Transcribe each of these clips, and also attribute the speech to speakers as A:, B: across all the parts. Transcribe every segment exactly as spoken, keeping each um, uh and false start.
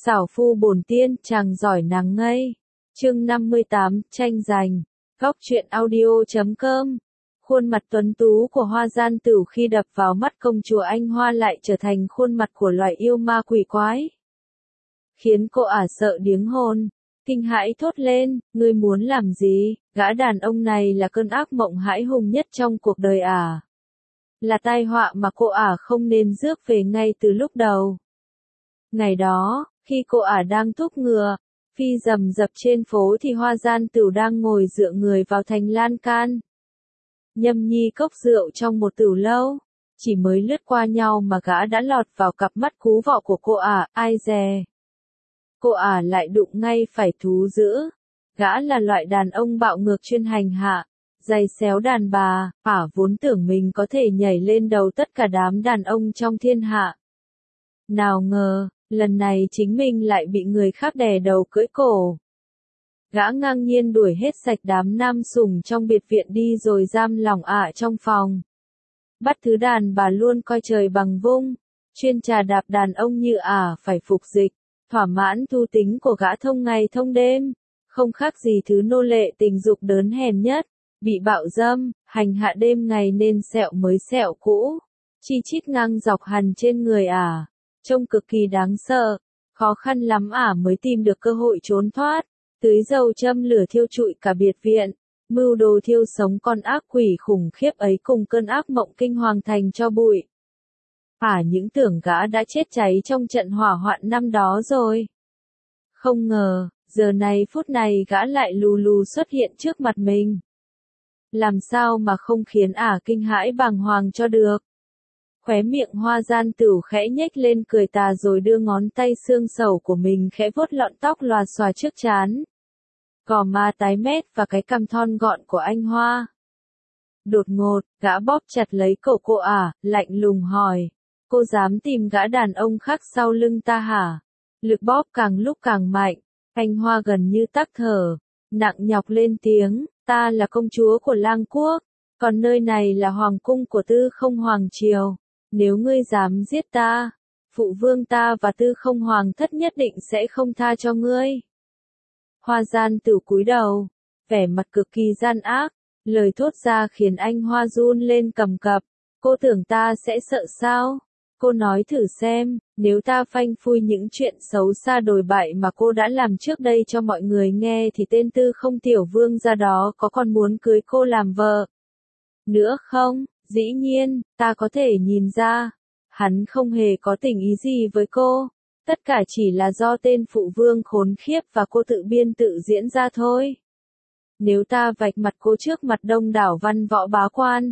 A: Xảo phu bổn tiên, chàng giỏi nàng ngây. Chương năm mươi tám, tranh giành. Góc truyện audio chấm com. Khuôn mặt tuấn tú của Hoa Gian Tửu khi đập vào mắt công chúa Anh Hoa lại trở thành khuôn mặt của loài yêu ma quỷ quái. Khiến cô ả sợ điếng hồn, kinh hãi thốt lên, ngươi muốn làm gì? Gã đàn ông này là cơn ác mộng hãi hùng nhất trong cuộc đời ả. Là tai họa mà cô ả không nên rước về ngay từ lúc đầu. Ngày đó, khi cô ả đang thúc ngựa, phi rầm rập trên phố thì Hoa Gian Tửu đang ngồi dựa người vào thành lan can. Nhâm nhi cốc rượu trong một tửu lâu, chỉ mới lướt qua nhau mà gã đã lọt vào cặp mắt cú vọ của cô ả, ai dè. Cô ả lại đụng ngay phải thú dữ. Gã là loại đàn ông bạo ngược chuyên hành hạ, giày xéo đàn bà, ả vốn tưởng mình có thể nhảy lên đầu tất cả đám đàn ông trong thiên hạ. Nào ngờ, lần này chính mình lại bị người khác đè đầu cưỡi cổ. Gã ngang nhiên đuổi hết sạch đám nam sủng trong biệt viện đi rồi giam lòng ả trong phòng. Bắt thứ đàn bà luôn coi trời bằng vung, chuyên trà đạp đàn ông như ả phải phục dịch, thỏa mãn thú tính của gã thông ngày thông đêm, không khác gì thứ nô lệ tình dục đớn hèn nhất, bị bạo dâm, hành hạ đêm ngày nên sẹo mới sẹo cũ, chi chít ngang dọc hằn trên người ả, trông cực kỳ đáng sợ, khó khăn lắm ả mới tìm được cơ hội trốn thoát. Tưới dầu châm lửa thiêu trụi cả biệt viện, mưu đồ thiêu sống con ác quỷ khủng khiếp ấy cùng cơn ác mộng kinh hoàng thành cho bụi. Ả những tưởng gã đã chết cháy trong trận hỏa hoạn năm đó rồi. Không ngờ, giờ này phút này gã lại lù lù xuất hiện trước mặt mình. Làm sao mà không khiến ả kinh hãi bàng hoàng cho được. Khóe miệng Hoa Gian Tửu khẽ nhếch lên cười tà rồi đưa ngón tay xương sầu của mình khẽ vuốt lọn tóc lòa xòa trước trán. Gò má tái mét và cái cằm thon gọn của anh Hoa. Đột ngột, gã bóp chặt lấy cổ cô ả, lạnh lùng hỏi. Cô dám tìm gã đàn ông khác sau lưng ta hả? Lực bóp càng lúc càng mạnh, anh Hoa gần như tắc thở, nặng nhọc lên tiếng, ta là công chúa của Lang Quốc, còn nơi này là hoàng cung của Tư Không Hoàng Triều. Nếu ngươi dám giết ta, phụ vương ta và Tư Không Hoàng thất nhất định sẽ không tha cho ngươi. Hoa Gian Tửu cúi đầu, vẻ mặt cực kỳ gian ác, lời thốt ra khiến anh Hoa run lên cầm cập. Cô tưởng ta sẽ sợ sao? Cô nói thử xem, nếu ta phanh phui những chuyện xấu xa đồi bại mà cô đã làm trước đây cho mọi người nghe thì tên Tư Không tiểu vương gia đó có còn muốn cưới cô làm vợ nữa không? Dĩ nhiên, ta có thể nhìn ra, hắn không hề có tình ý gì với cô, tất cả chỉ là do tên phụ vương khốn khiếp và cô tự biên tự diễn ra thôi. Nếu ta vạch mặt cô trước mặt đông đảo văn võ bá quan,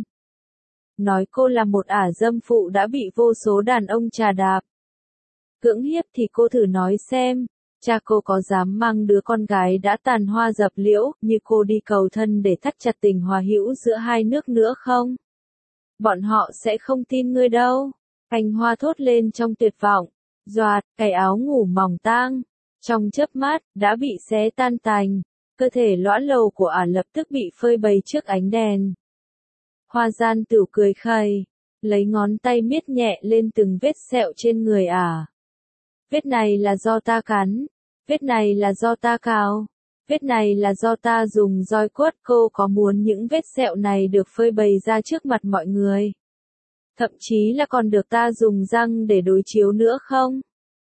A: nói cô là một ả dâm phụ đã bị vô số đàn ông trà đạp, cưỡng hiếp thì cô thử nói xem, cha cô có dám mang đứa con gái đã tàn hoa dập liễu như cô đi cầu thân để thắt chặt tình hòa hữu giữa hai nước nữa không? Bọn họ sẽ không tin ngươi đâu. Anh Hoa thốt lên trong tuyệt vọng, doạt, cái áo ngủ mỏng tang, trong chớp mắt, đã bị xé tan tành, cơ thể lõa lồ của ả lập tức bị phơi bày trước ánh đèn. Hoa Gian Tửu cười khẩy, lấy ngón tay miết nhẹ lên từng vết sẹo trên người ả. Vết này là do ta cắn, vết này là do ta cào, vết này là do ta dùng roi quất. Cô có muốn những vết sẹo này được phơi bày ra trước mặt mọi người? Thậm chí là còn được ta dùng răng để đối chiếu nữa không?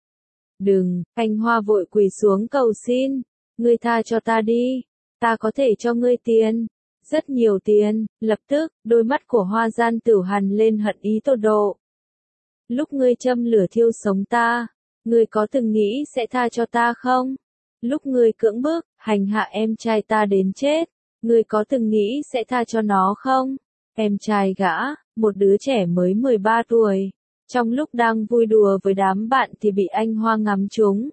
A: Đừng, anh Hoa vội quỳ xuống cầu xin, ngươi tha cho ta đi, ta có thể cho ngươi tiền, rất nhiều tiền. Lập tức, đôi mắt của Hoa Gian Tửu hằn lên hận ý tột độ. Lúc ngươi châm lửa thiêu sống ta, ngươi có từng nghĩ sẽ tha cho ta không? Lúc ngươi cưỡng bức, hành hạ em trai ta đến chết, ngươi có từng nghĩ sẽ tha cho nó không? Em trai gã, một đứa trẻ mới mười ba tuổi, trong lúc đang vui đùa với đám bạn thì bị anh Hoa ngắm trúng.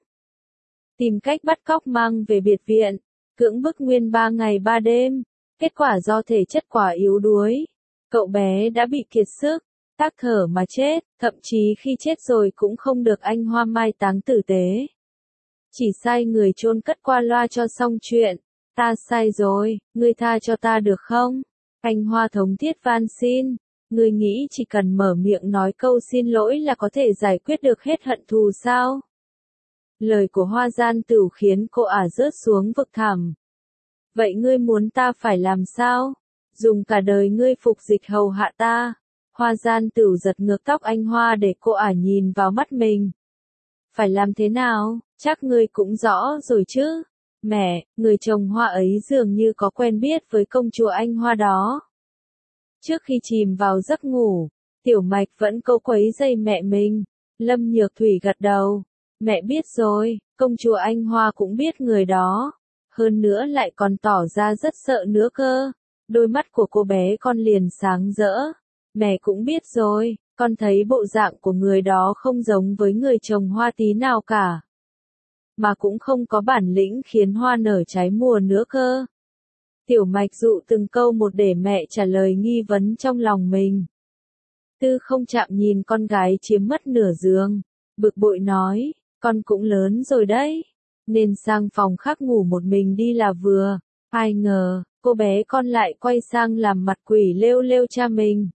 A: Tìm cách bắt cóc mang về biệt viện, cưỡng bức nguyên ba ngày ba đêm, kết quả do thể chất quá yếu đuối. Cậu bé đã bị kiệt sức, tắc thở mà chết, thậm chí khi chết rồi cũng không được anh Hoa mai táng tử tế. Chỉ sai người chôn cất qua loa cho xong chuyện. Ta sai rồi, ngươi tha cho ta được không? Anh Hoa thống thiết van xin. Ngươi nghĩ chỉ cần mở miệng nói câu xin lỗi là có thể giải quyết được hết hận thù sao? Lời của Hoa Gian Tửu khiến cô ả rớt xuống vực thẳm. Vậy ngươi muốn ta phải làm sao? Dùng cả đời ngươi phục dịch hầu hạ ta. Hoa Gian Tửu giật ngược tóc anh Hoa để cô ả nhìn vào mắt mình. Phải làm thế nào? Chắc ngươi cũng rõ rồi chứ. Mẹ, người chồng Hoa ấy dường như có quen biết với công chúa anh Hoa đó. Trước khi chìm vào giấc ngủ, Tiểu Mạch vẫn câu quấy dây mẹ mình. Lâm Nhược Thủy gật đầu. Mẹ biết rồi, công chúa anh Hoa cũng biết người đó. Hơn nữa lại còn tỏ ra rất sợ nữa cơ. Đôi mắt của cô bé con liền sáng rỡ. Mẹ cũng biết rồi, con thấy bộ dạng của người đó không giống với người chồng Hoa tí nào cả. Mà cũng không có bản lĩnh khiến hoa nở trái mùa nữa cơ. Tiểu Mạch dụ từng câu một để mẹ trả lời nghi vấn trong lòng mình. Tư Không Chạm nhìn con gái chiếm mất nửa giường, bực bội nói, con cũng lớn rồi đấy, nên sang phòng khác ngủ một mình đi là vừa. Ai ngờ, cô bé con lại quay sang làm mặt quỷ lêu lêu cha mình.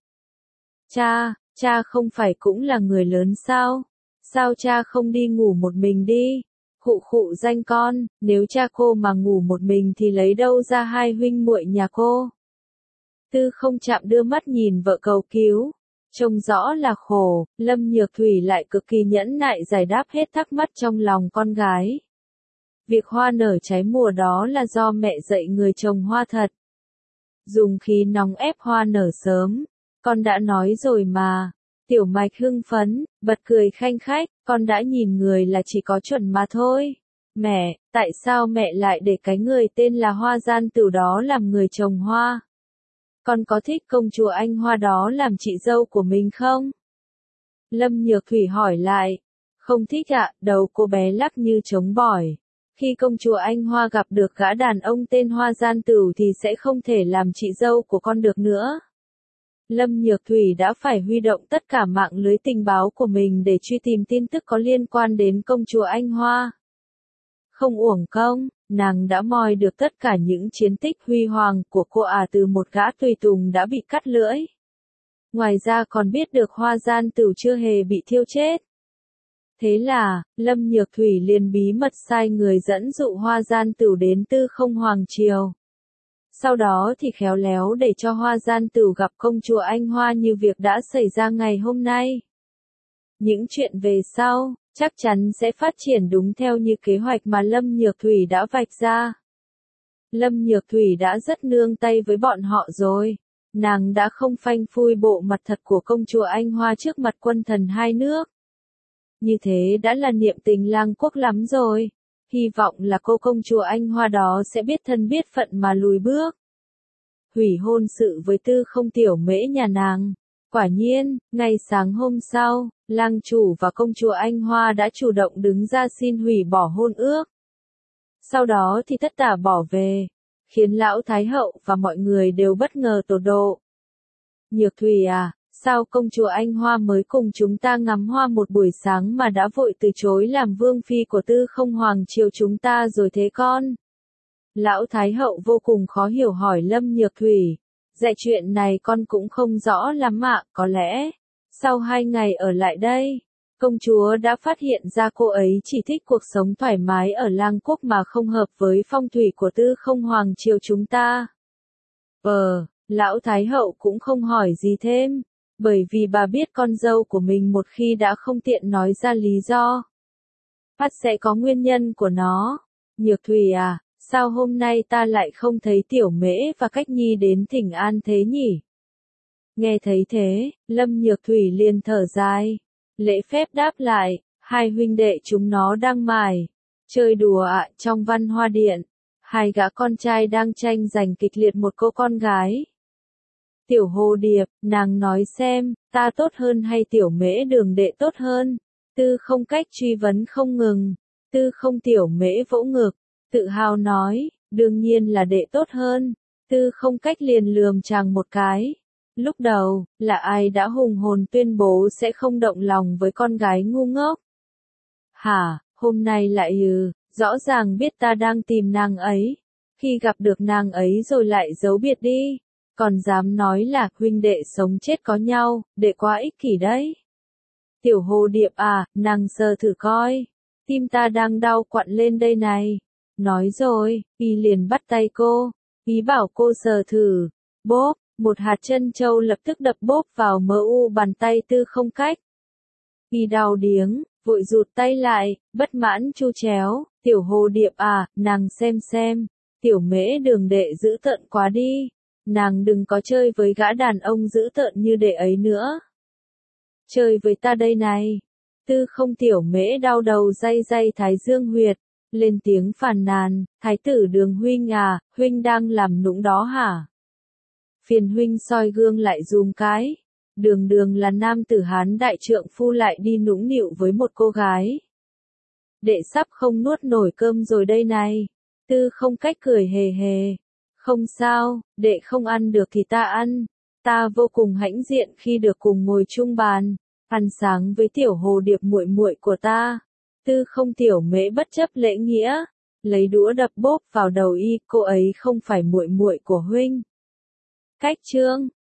A: Cha, cha không phải cũng là người lớn sao? Sao cha không đi ngủ một mình đi? Khụ khụ danh con, nếu cha cô mà ngủ một mình thì lấy đâu ra hai huynh muội nhà cô? Tư Không Chạm đưa mắt nhìn vợ cầu cứu. Trông rõ là khổ, Lâm Nhược Thủy lại cực kỳ nhẫn nại giải đáp hết thắc mắc trong lòng con gái. Việc hoa nở trái mùa đó là do mẹ dạy người trồng hoa thật. Dùng khí nóng ép hoa nở sớm. Con đã nói rồi mà. Tiểu Mạch hưng phấn, bật cười khanh khách, con đã nhìn người là chỉ có chuẩn mà thôi. Mẹ, tại sao mẹ lại để cái người tên là Hoa Gian Tửu đó làm người trồng hoa? Con có thích công chúa anh Hoa đó làm chị dâu của mình không? Lâm Nhược Thủy hỏi lại. Không thích ạ, đầu cô bé lắc như trống bỏi. Khi công chúa anh Hoa gặp được gã đàn ông tên Hoa Gian Tửu thì sẽ không thể làm chị dâu của con được nữa. Lâm Nhược Thủy đã phải huy động tất cả mạng lưới tình báo của mình để truy tìm tin tức có liên quan đến công chúa anh Hoa. Không uổng công, nàng đã moi được tất cả những chiến tích huy hoàng của cô ả từ một gã tùy tùng đã bị cắt lưỡi. Ngoài ra còn biết được Hoa Gian Tửu chưa hề bị thiêu chết. Thế là, Lâm Nhược Thủy liền bí mật sai người dẫn dụ Hoa Gian Tửu đến Tư Không Hoàng Triều. Sau đó thì khéo léo để cho Hoa Gian Tửu gặp công chúa anh Hoa như việc đã xảy ra ngày hôm nay. Những chuyện về sau, chắc chắn sẽ phát triển đúng theo như kế hoạch mà Lâm Nhược Thủy đã vạch ra. Lâm Nhược Thủy đã rất nương tay với bọn họ rồi. Nàng đã không phanh phui bộ mặt thật của công chúa anh Hoa trước mặt quân thần hai nước. Như thế đã là niệm tình lang quốc lắm rồi. Hy vọng là cô công chúa anh Hoa đó sẽ biết thân biết phận mà lùi bước. Hủy hôn sự với Tư Không tiểu mễ nhà nàng. Quả nhiên, ngày sáng hôm sau, lang chủ và công chúa anh Hoa đã chủ động đứng ra xin hủy bỏ hôn ước. Sau đó thì tất tả bỏ về, khiến lão Thái hậu và mọi người đều bất ngờ tột độ. Nhược Thủy à, sao công chúa anh Hoa mới cùng chúng ta ngắm hoa một buổi sáng mà đã vội từ chối làm vương phi của Tư Không Hoàng Triều chúng ta rồi thế con? Lão Thái hậu vô cùng khó hiểu hỏi Lâm Nhược Thủy. Dạy chuyện này con cũng không rõ lắm ạ, có lẽ, sau hai ngày ở lại đây, công chúa đã phát hiện ra cô ấy chỉ thích cuộc sống thoải mái ở lang quốc mà không hợp với phong thủy của Tư Không Hoàng Triều chúng ta. Ờ, lão Thái hậu cũng không hỏi gì thêm, bởi vì bà biết con dâu của mình một khi đã không tiện nói ra lý do, phát sẽ có nguyên nhân của nó. Nhược Thủy à, sao hôm nay ta lại không thấy Tiểu Mễ và Cách Nhi đến thỉnh an thế nhỉ? Nghe thấy thế, Lâm Nhược Thủy liền thở dài. Lễ phép đáp lại, hai huynh đệ chúng nó đang mải chơi đùa ạ trong văn hoa điện. Hai gã con trai đang tranh giành kịch liệt một cô con gái. Tiểu Hồ Điệp, nàng nói xem, ta tốt hơn hay Tiểu Mễ Đường đệ tốt hơn? Tư Không Cách truy vấn không ngừng. Tư Không Tiểu Mễ vỗ ngực, tự hào nói, đương nhiên là đệ tốt hơn. Tư Không Cách liền lườm chàng một cái. Lúc đầu, là ai đã hùng hồn tuyên bố sẽ không động lòng với con gái ngu ngốc? Hả, hôm nay lại ừ, rõ ràng biết ta đang tìm nàng ấy. Khi gặp được nàng ấy rồi lại giấu biệt đi. Còn dám nói là huynh đệ sống chết có nhau, đệ quá ích kỷ đấy. Tiểu Hồ Điệp à, nàng sờ thử coi. tim ta đang đau quặn lên đây này. Nói rồi, y liền bắt tay cô, ý bảo cô sờ thử. Bốp, một hạt trân châu lập tức đập bốp vào mờ u bàn tay Tư Không Cách. Y đau điếng, vội rụt tay lại, bất mãn chu chéo, tiểu hồ điệp à, nàng xem xem, tiểu mễ đường đệ dữ tợn quá đi, nàng đừng có chơi với gã đàn ông dữ tợn như đệ ấy nữa. Chơi với ta đây này. Tư Không tiểu mễ đau đầu day day thái dương huyệt, lên tiếng phàn nàn, thái tử Đường huynh à, huynh đang làm nũng đó hả? Phiền huynh soi gương lại dùm cái. Đường Đường là nam tử Hán đại trượng phu lại đi nũng nịu với một cô gái. Đệ sắp không nuốt nổi cơm rồi đây này. Tư Không Cách cười hề hề. Không sao, đệ không ăn được thì ta ăn. Ta vô cùng hãnh diện khi được cùng ngồi chung bàn, ăn sáng với tiểu hồ điệp muội muội của ta. Tư Không tiểu mễ bất chấp lễ nghĩa, lấy đũa đập bốp vào đầu y, cô ấy không phải muội muội của huynh. Cách chương